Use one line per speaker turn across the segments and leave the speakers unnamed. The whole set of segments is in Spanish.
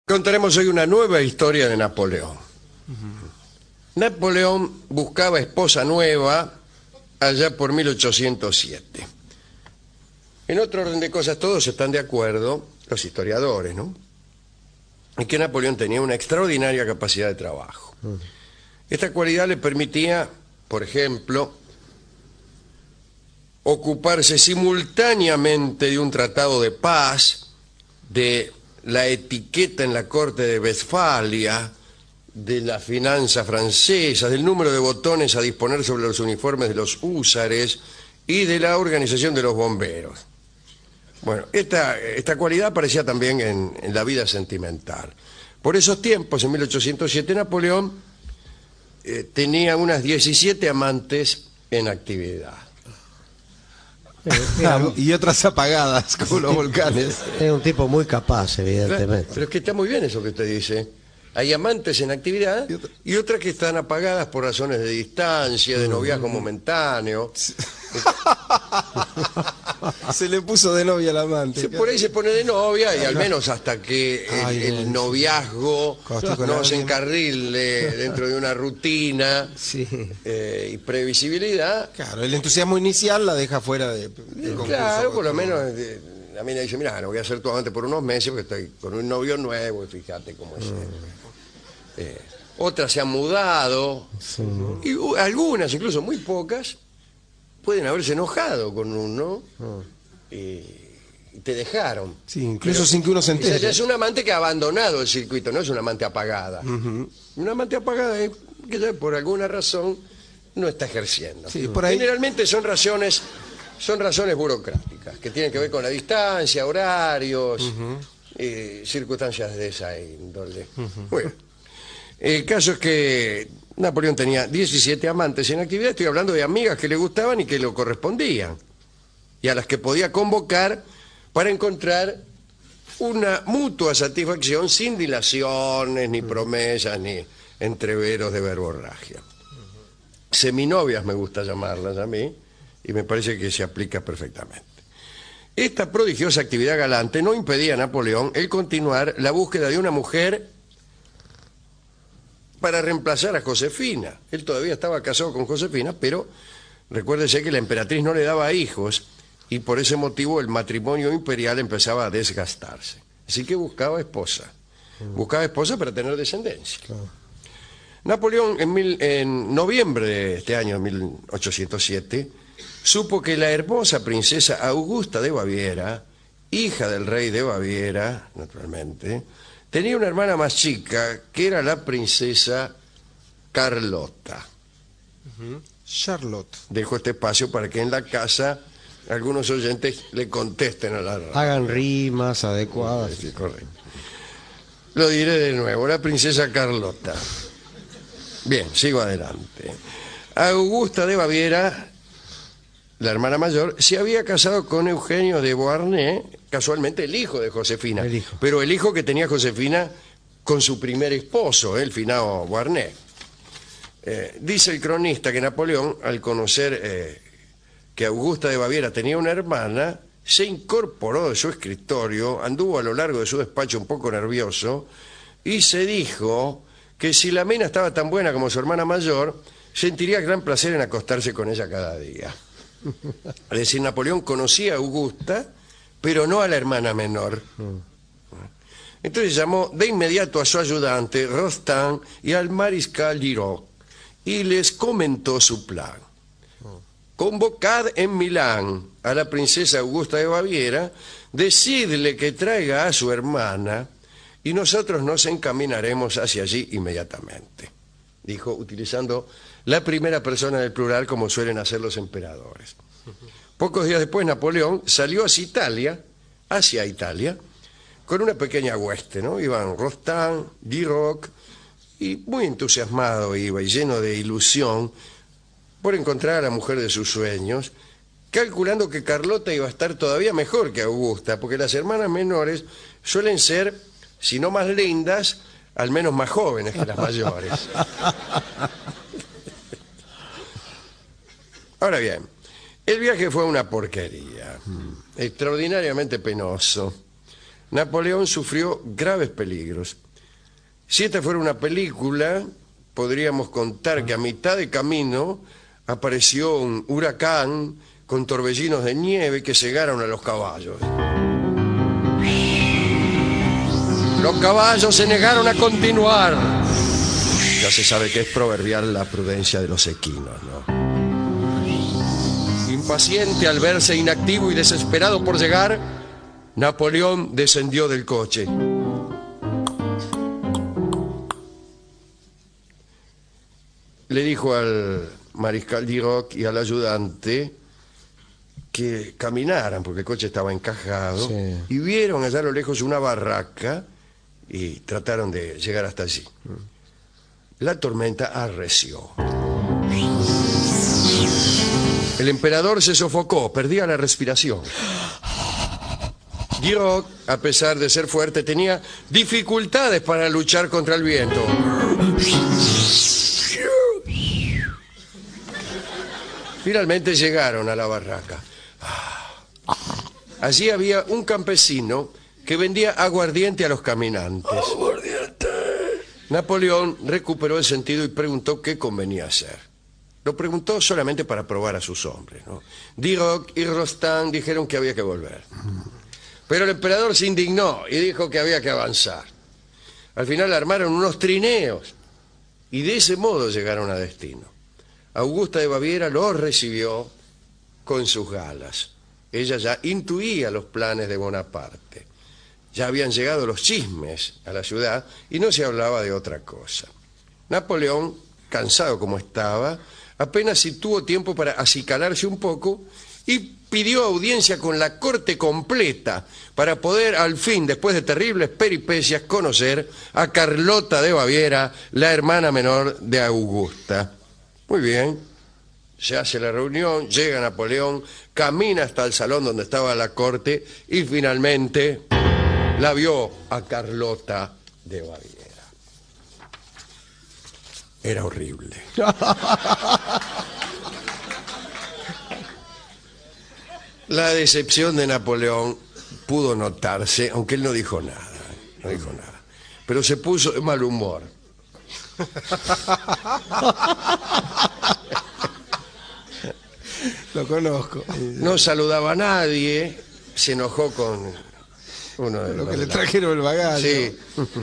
Contaremos hoy una nueva historia de Napoleón. Napoleón buscaba esposa nueva allá por 1807. En otro orden de cosas, todos están de acuerdo, los historiadores, ¿no?, en que Napoleón tenía una extraordinaria capacidad de trabajo. Esta cualidad le permitía, por ejemplo, ocuparse simultáneamente de un tratado de paz, de la etiqueta en la corte de Westfalia, de la finanza francesa, del número de botones a disponer sobre los uniformes de los húsares y de la organización de los bomberos. Bueno, esta cualidad aparecía también en la vida sentimental. Por esos tiempos, en 1807, Napoleón tenía unas 17 amantes en actividad.
Y otras apagadas, como los volcanes.
Es un tipo muy capaz, evidentemente.
Pero es que está muy bien eso que usted dice. Hay amantes en actividad y otras que están apagadas por razones de distancia, de noviazgo momentáneo.
Se le puso de novia al amante.
Por ahí se pone de novia y al menos hasta que el noviazgo no se encarrile dentro de una rutina y previsibilidad.
Claro, el entusiasmo inicial la deja fuera de concurso.
Claro, por lo menos la mina dice, mira, no voy a ser tu amante por unos meses porque estoy con un novio nuevo y fíjate cómo es. Otras se han mudado y algunas, incluso muy pocas, pueden haberse enojado con uno y te dejaron.
Sí, incluso sin que uno se entere.
Es un amante que ha abandonado el circuito, no es una amante apagada. Una amante apagada es que ya por alguna razón no está ejerciendo.
Sí, por ahí...
Generalmente son razones burocráticas, que tienen que ver con la distancia, horarios, circunstancias de esa índole. Bueno, el caso es que Napoleón tenía 17 amantes en actividad. Estoy hablando de amigas que le gustaban y que lo correspondían, y a las que podía convocar para encontrar una mutua satisfacción sin dilaciones, ni promesas, ni entreveros de verborragia. Seminovias me gusta llamarlas a mí, y me parece que se aplica perfectamente. Esta prodigiosa actividad galante no impedía a Napoleón el continuar la búsqueda de una mujer para reemplazar a Josefina. Él todavía estaba casado con Josefina, pero recuérdese que la emperatriz no le daba hijos y por ese motivo el matrimonio imperial empezaba a desgastarse. Así que buscaba esposa. Buscaba esposa para tener descendencia. Claro. Napoleón en noviembre de este año, 1807, supo que la hermosa princesa Augusta de Baviera, hija del rey de Baviera, naturalmente, tenía una hermana más chica, que era la princesa Carlota.
Charlotte.
Dejo este espacio para que en la casa algunos oyentes le contesten a la radio.
Hagan rimas adecuadas.
Sí, correcto. Lo diré de nuevo, la princesa Carlota. Bien, sigo adelante. Augusta de Baviera, la hermana mayor, se había casado con Eugenio de Beauharnais, casualmente el hijo de Josefina, pero el hijo que tenía Josefina con su primer esposo, el finado Beauharnais. Dice el cronista que Napoleón, al conocer que Augusta de Baviera tenía una hermana, se incorporó de su escritorio, anduvo a lo largo de su despacho un poco nervioso y se dijo que si la mina estaba tan buena como su hermana mayor, sentiría gran placer en acostarse con ella cada día. Es decir, Napoleón conocía a Augusta, pero no a la hermana menor. Entonces llamó de inmediato a su ayudante, Rostand, y al mariscal Giraud, y les comentó su plan. Convocad en Milán a la princesa Augusta de Baviera, decidle que traiga a su hermana, y nosotros nos encaminaremos hacia allí inmediatamente, dijo, utilizando la primera persona del plural como suelen hacer los emperadores. Pocos días después Napoleón salió hacia Italia, con una pequeña hueste, ¿no? Iban Rostand, Giraud, y muy entusiasmado iba y lleno de ilusión por encontrar a la mujer de sus sueños, calculando que Carlota iba a estar todavía mejor que Augusta, porque las hermanas menores suelen ser, si no más lindas, al menos más jóvenes que las mayores. Ahora bien, el viaje fue una porquería, extraordinariamente penoso. Napoleón sufrió graves peligros. Si esta fuera una película, podríamos contar que a mitad de camino apareció un huracán con torbellinos de nieve que cegaron a los caballos. Los caballos se negaron a continuar. Ya se sabe que es proverbial la prudencia de los equinos, ¿no? Impaciente al verse inactivo y desesperado por llegar, Napoleón descendió del coche. Le dijo al mariscal Duroc y al ayudante que caminaran, porque el coche estaba encajado,
Sí.
y vieron allá a lo lejos una barraca y trataron de llegar hasta allí. La tormenta arreció. El emperador se sofocó, perdía la respiración. Duroc, a pesar de ser fuerte, tenía dificultades para luchar contra el viento. Finalmente llegaron a la barraca. Allí había un campesino que vendía aguardiente a los caminantes. ¡Aguardiente! Napoleón recuperó el sentido y preguntó qué convenía hacer. Lo preguntó solamente para probar a sus hombres, ¿no? Duroc y Rostand dijeron que había que volver. Pero el emperador se indignó y dijo que había que avanzar. Al final armaron unos trineos y de ese modo llegaron a destino. Augusta de Baviera los recibió con sus galas. Ella ya intuía los planes de Bonaparte. Ya habían llegado los chismes a la ciudad y no se hablaba de otra cosa. Napoleón, cansado como estaba, apenas si tuvo tiempo para acicalarse un poco y pidió audiencia con la corte completa para poder al fin, después de terribles peripecias, conocer a Carlota de Baviera, la hermana menor de Augusta. Muy bien, se hace la reunión, llega Napoleón, camina hasta el salón donde estaba la corte y finalmente la vio a Carlota de Baviera. Era horrible. La decepción de Napoleón pudo notarse, aunque él no dijo nada, pero se puso de mal humor.
Lo conozco.
No saludaba a nadie, se enojó con uno de
Lo
los
que
de
le
la-
trajeron el bagaje.
Sí.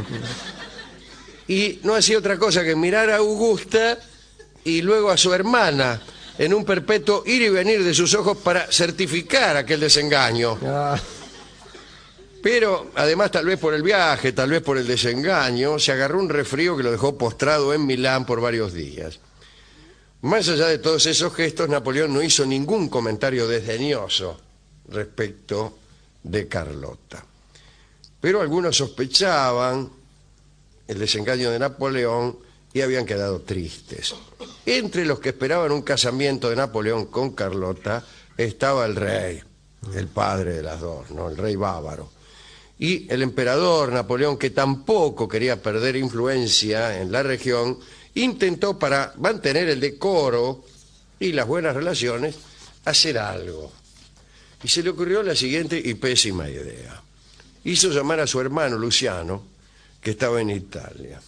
Y no hacía otra cosa que mirar a Augusta y luego a su hermana en un perpetuo ir y venir de sus ojos para certificar aquel desengaño.
Ah,
Pero además, tal vez por el viaje, tal vez por el desengaño, se agarró un resfrío que lo dejó postrado en Milán por varios días. Más allá de todos esos gestos, Napoleón no hizo ningún comentario desdeñoso respecto de Carlota. Pero algunos sospechaban el desengaño de Napoleón y habían quedado tristes. Entre los que esperaban un casamiento de Napoleón con Carlota estaba el rey, el padre de las dos, ¿no? El rey bávaro. Y el emperador Napoleón, que tampoco quería perder influencia en la región, intentó, para mantener el decoro y las buenas relaciones, hacer algo. Y se le ocurrió la siguiente y pésima idea. Hizo llamar a su hermano Luciano, que estaba en Italia.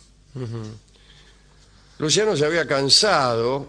Luciano se había casado,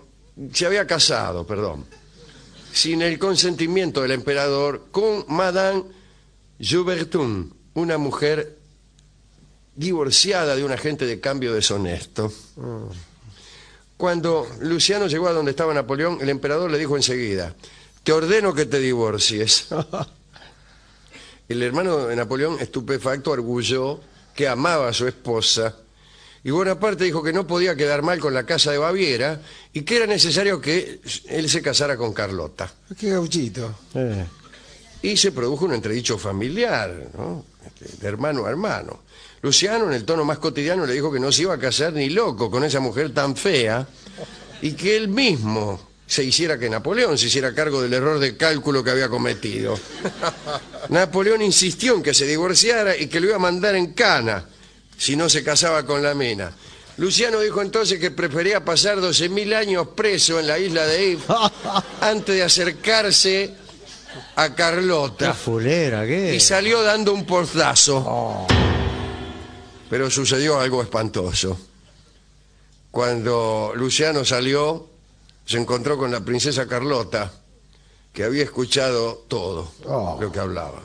sin el consentimiento del emperador, con Madame Joubertun, una mujer divorciada de un agente de cambio deshonesto. Cuando Luciano llegó a donde estaba Napoleón, el emperador le dijo enseguida: te ordeno que te divorcies. El hermano de Napoleón, estupefacto, arguyó que amaba a su esposa, y Bonaparte dijo que no podía quedar mal con la casa de Baviera y que era necesario que él se casara con Carlota.
qué gauchito.
Y se produjo un entredicho familiar, ¿no? De hermano a hermano. Luciano, en el tono más cotidiano, le dijo que no se iba a casar ni loco con esa mujer tan fea y que él mismo se hiciera, que Napoleón se hiciera cargo del error de cálculo que había cometido. Napoleón insistió en que se divorciara y que lo iba a mandar en cana si no se casaba con la mina. Luciano dijo entonces que prefería pasar 12.000 años preso en la isla de If antes de acercarse a
Qué
Carlota
fulera, ¿qué?
y salió dando un portazo. Pero sucedió algo espantoso. Cuando Luciano salió, se encontró con la princesa Carlota, que había escuchado todo lo que hablaba.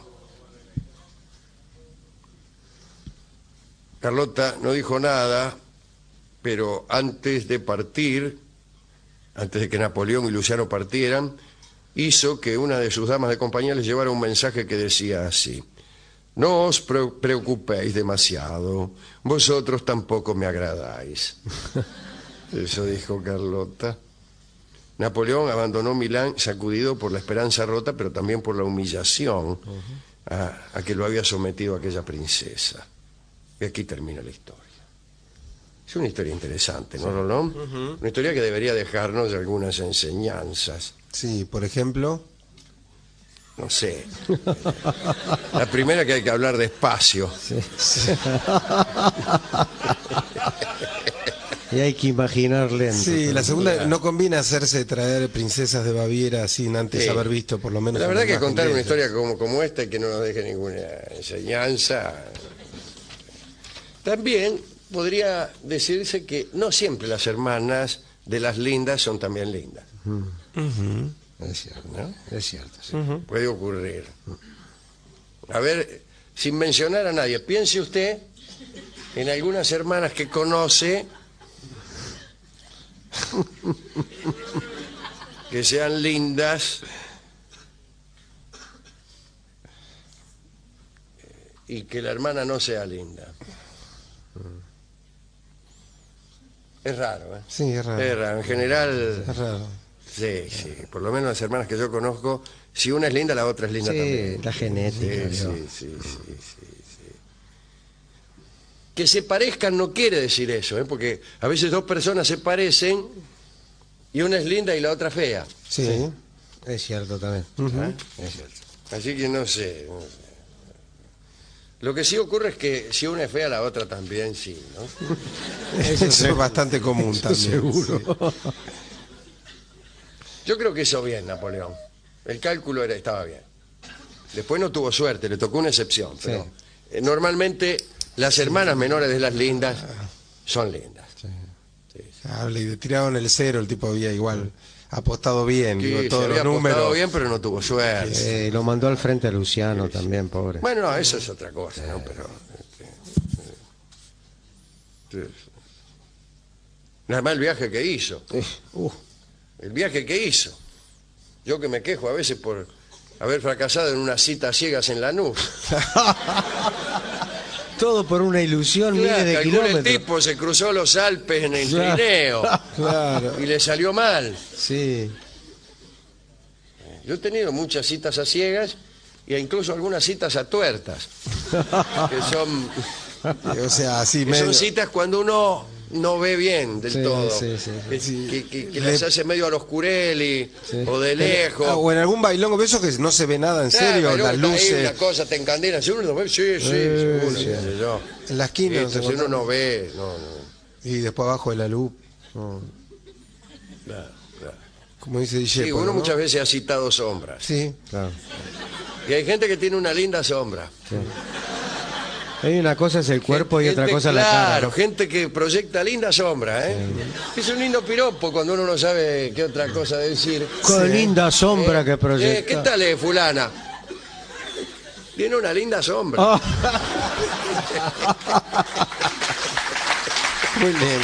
Carlota no dijo nada, pero antes de partir, antes de que Napoleón y Luciano partieran, hizo que una de sus damas de compañía les llevara un mensaje que decía así: no os preocupéis demasiado, vosotros tampoco me agradáis. Eso dijo Carlota. Napoleón abandonó Milán sacudido por la esperanza rota, pero también por la humillación a que lo había sometido aquella princesa. Y aquí termina la historia. Es una historia interesante, ¿no, Rolón? Una historia que debería dejarnos algunas enseñanzas.
Sí, por ejemplo.
No sé. La primera, que hay que hablar despacio.
Y hay que imaginar lento.
Sí, la segunda, no conviene hacerse traer princesas de Baviera sin antes
Sí.
haber visto por lo menos.
La verdad
una
que
imagen
contar
de
una
ellas.
historia como esta y que no nos deje ninguna enseñanza. También podría decirse que no siempre las hermanas de las lindas son también lindas.
Es cierto,
¿No?
es cierto. Sí.
Puede ocurrir. A ver, sin mencionar a nadie, piense usted en algunas hermanas que conoce que sean lindas y que la hermana no sea linda. Es raro, ¿eh?
Sí, es raro.
Es raro. En general,
Es raro.
sí, sí. Por lo menos las hermanas que yo conozco, si una es linda, la otra es linda
Sí,
también.
la genética.
Sí,
¿no?
sí. Que se parezcan no quiere decir eso, ¿eh? Porque a veces dos personas se parecen y una es linda y la otra fea.
Sí.
Es cierto también.
¿Ah?
Es cierto.
Así que no sé. Lo que sí ocurre es que si una es fea, la otra también sí, ¿no?
Eso es bastante común también.
Seguro.
Sí.
Yo creo que hizo bien Napoleón. El cálculo estaba bien. Después no tuvo suerte, le tocó una excepción. Pero normalmente las hermanas menores de las lindas son lindas.
Le tiraron el cero, el tipo había igual apostado bien,
Sí,
digo,
se
todos
había
los
apostado
números.
bien, pero no tuvo suerte.
Lo mandó al frente a Luciano también, pobre.
Bueno, no, eso es otra cosa, ¿no? Pero... nada más el viaje que hizo. El viaje que hizo. Yo que me quejo a veces por haber fracasado en unas citas ciegas en Lanús.
Todo por una ilusión,
Claro,
miles de
calcula el
kilómetros.
tipo, se cruzó los Alpes en el
Claro.
trineo
Claro.
y le salió mal.
Sí.
Yo he tenido muchas citas a ciegas e incluso algunas citas a tuertas, que son,
O sea, así
que son
medio.
citas cuando uno no ve bien del
Sí,
todo,
sí, sí.
que las hace medio a los Cureli o de lejos.
O en algún bailongo, ¿ves eso que no se ve nada en serio?
Claro,
Las
está ahí
luces.
una cosa te encandila, si uno no ve, sí, seguro,
sí.
qué sé yo.
En la esquina.
Esto, si uno no ve, no.
Y después abajo de la luz.
Claro.
Como dice DJ.
Sí, uno muchas veces ha citado sombras.
Sí.
Claro.
Y hay gente que tiene una linda sombra.
Hay una cosa es el cuerpo y otra
Gente,
cosa la cara.
Claro, gente que proyecta linda sombra, ¿eh? Es un lindo piropo cuando uno no sabe qué otra cosa decir.
Con linda sombra que
¿Qué
proyecta.
tal, fulana? Tiene una linda sombra.
Ah,
Muy lindo.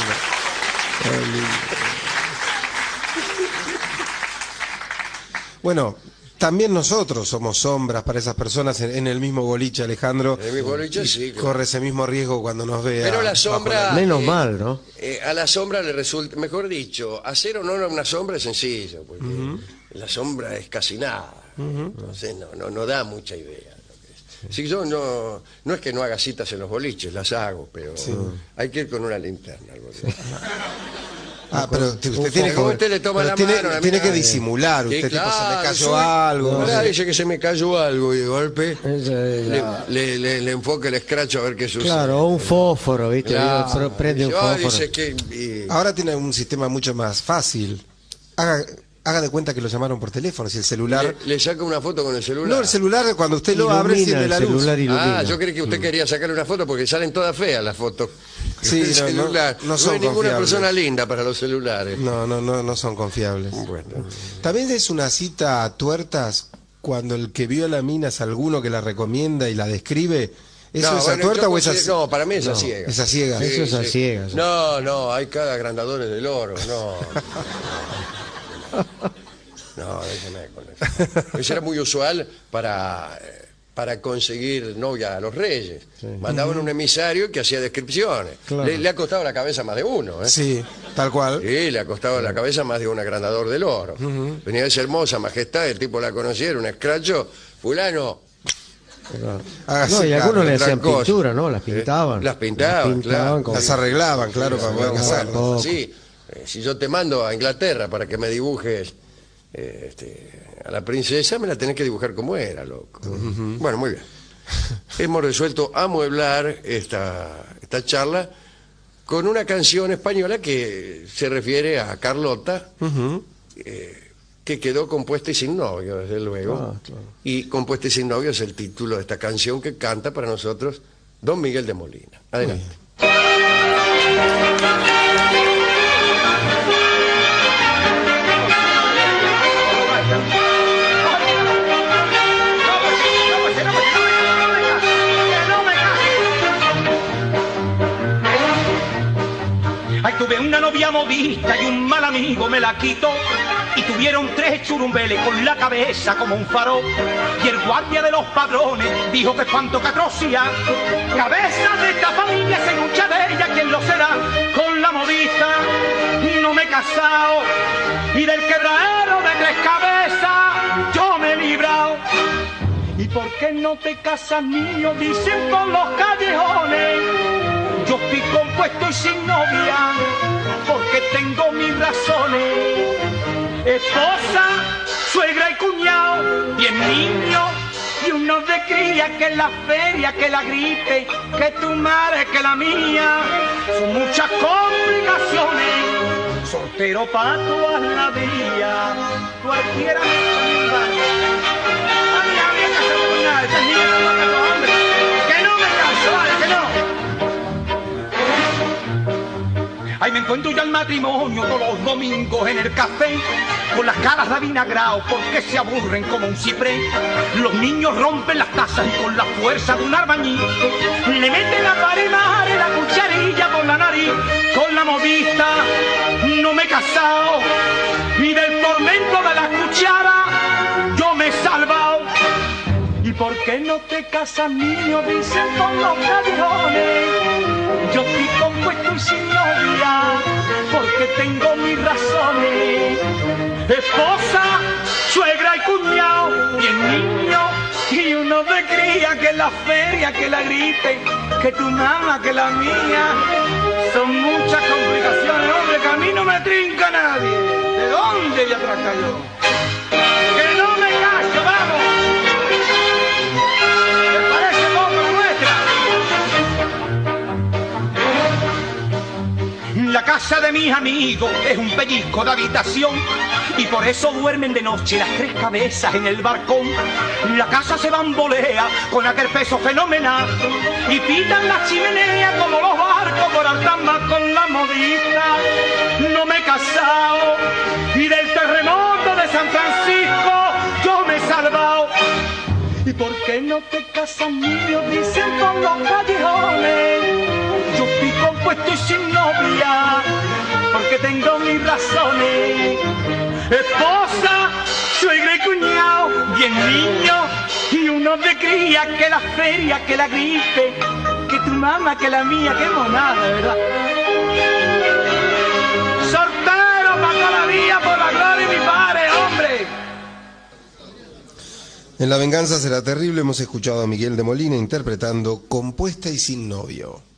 Bueno, también nosotros somos sombras para esas personas en el mismo boliche, Alejandro.
En el mismo boliche,
Y
sí, claro.
Corre ese mismo riesgo cuando nos vea.
Pero la
bajo
sombra...
menos mal, ¿no?
A la sombra le resulta, mejor dicho, hacer honor a una sombra es sencillo, porque la sombra es casi nada. Entonces no da mucha idea. Si yo no es que no haga citas en los boliches, las hago, pero hay que ir con una linterna al boliche.
pero usted tiene
Como usted le toma
pero
la
tiene,
mano, la
tiene
mira,
que disimular.
Sí,
Usted tipo, se
claro,
me cayó
soy-
algo. no
Ahora
sé.
dice que se me cayó algo y de golpe
Esa es la-
le enfoque el escracho a ver qué sucede.
Claro, o un fósforo, ¿viste? Prende un
Dice,
fósforo.
dice que...
Ahora tiene un sistema mucho más fácil. haga de cuenta que lo llamaron por teléfono, si el celular...
Le saca una foto con el celular.
No, el celular cuando usted lo abre
Ilumina,
enciende la
el
luz.
celular ilumina.
Yo creí que usted quería sacarle una foto porque salen todas feas las fotos.
Sí,
El
no,
celular.
no son
hay ninguna
confiables.
persona linda para los celulares.
No son confiables.
Bueno.
También es una cita a tuertas cuando el que vio a la mina es alguno que la recomienda y la describe. ¿Eso
No,
es a
bueno,
tuerta
yo
o es
considero-
así?
No, para mí es a ciegas.
Es a ciegas.
Eso es a ciegas.
No, hay cada agrandadores del oro, no. No, déjeme con eso. Eso era muy usual para conseguir novia a los reyes. Mandaban un emisario que hacía descripciones.
Claro.
Le ha costado la cabeza a más de uno, ¿eh?
Sí, tal cual.
Sí, le ha costado la cabeza a más de un agrandador del oro. Venía de esa hermosa majestad, el tipo la conocía, era un escracho. Fulano,
Hágase
No, y
cargo.
algunos le
otra
hacían
cosa.
pintura, ¿no? Las pintaban.
Las pintaban, claro.
con-
Las arreglaban, claro, para poder casarlas.
Poco.
sí, si yo te mando a Inglaterra para que me dibujes a la princesa, me la tenés que dibujar como era, loco. Bueno, muy bien. Hemos resuelto amueblar esta charla con una canción española que se refiere a Carlota, que quedó compuesta y sin novio, desde luego.
Claro.
Y compuesta y sin novio es el título de esta canción que canta para nosotros don Miguel de Molina. Adelante.
Ay, tuve una novia modista y un mal amigo me la quitó. Y tuvieron 3 churumbeles con la cabeza como un faro. Y el guardia de los padrones dijo que espanto, que atrocidad. Cabezas de esta familia, se mucha de ella, ¿quién lo será? Con la modista no me he casado. Y del quebradero de 3 cabezas yo me he librado. ¿Y por qué no te casas, niño? Dicen por los callejones. Yo estoy compuesto y sin novia, porque tengo mis razones. Esposa, suegra y cuñado, 10 niños y uno de cría, que la feria, que la gripe, que tu madre, que la mía. Son muchas complicaciones, soltero para toda la vida. Cualquiera me va. Ay, había que hacer con nada, estas niñas no me caso, hombre. Que no me caso, vale, que no. Ay, me encuentro yo al matrimonio todos los domingos en el café, con las caras de avinagrao porque se aburren como un ciprés. Los niños rompen las tazas y con la fuerza de un albañil le meten la pared madre la cucharilla por la nariz. Con la modista no me he casado y del tormento de la cuchara yo me he salvado. ¿Y por qué no te casas, niño? Dicen por los callejones. Yo estoy compuesto y sin novia, porque tengo mis razones. Esposa, suegra y cuñado, 10 niños y uno de cría, que la feria, que la gripe, que tu mamá, que la mía. Son muchas complicaciones, hombre, que a mí no me trinca nadie. ¿De dónde voy a tratar yo? ¡Que no me caso, vamos! ¿Te parece poco la nuestra? La casa de mis amigos es un pellizco de habitación y por eso duermen de noche las 3 cabezas en el balcón. La casa se bambolea con aquel peso fenomenal y pitan la chimenea como los barcos por alta mar. Con la modista no me he casado y del terremoto de San Francisco yo me he salvado. ¿Y por qué no te casas, niño? Dicen por los callejones. Yo estoy compuesto y sin novia, porque tengo mis razones. Esposa, suegra y cuñado, 10 niños y uno de cría, que la feria, que la gripe, que tu mamá, que la mía. Qué monada, ¿verdad? Soltero para toda la vida, por la gloria de mi padre, hombre.
En La venganza será terrible hemos escuchado a Miguel de Molina interpretando Compuesta y sin novio.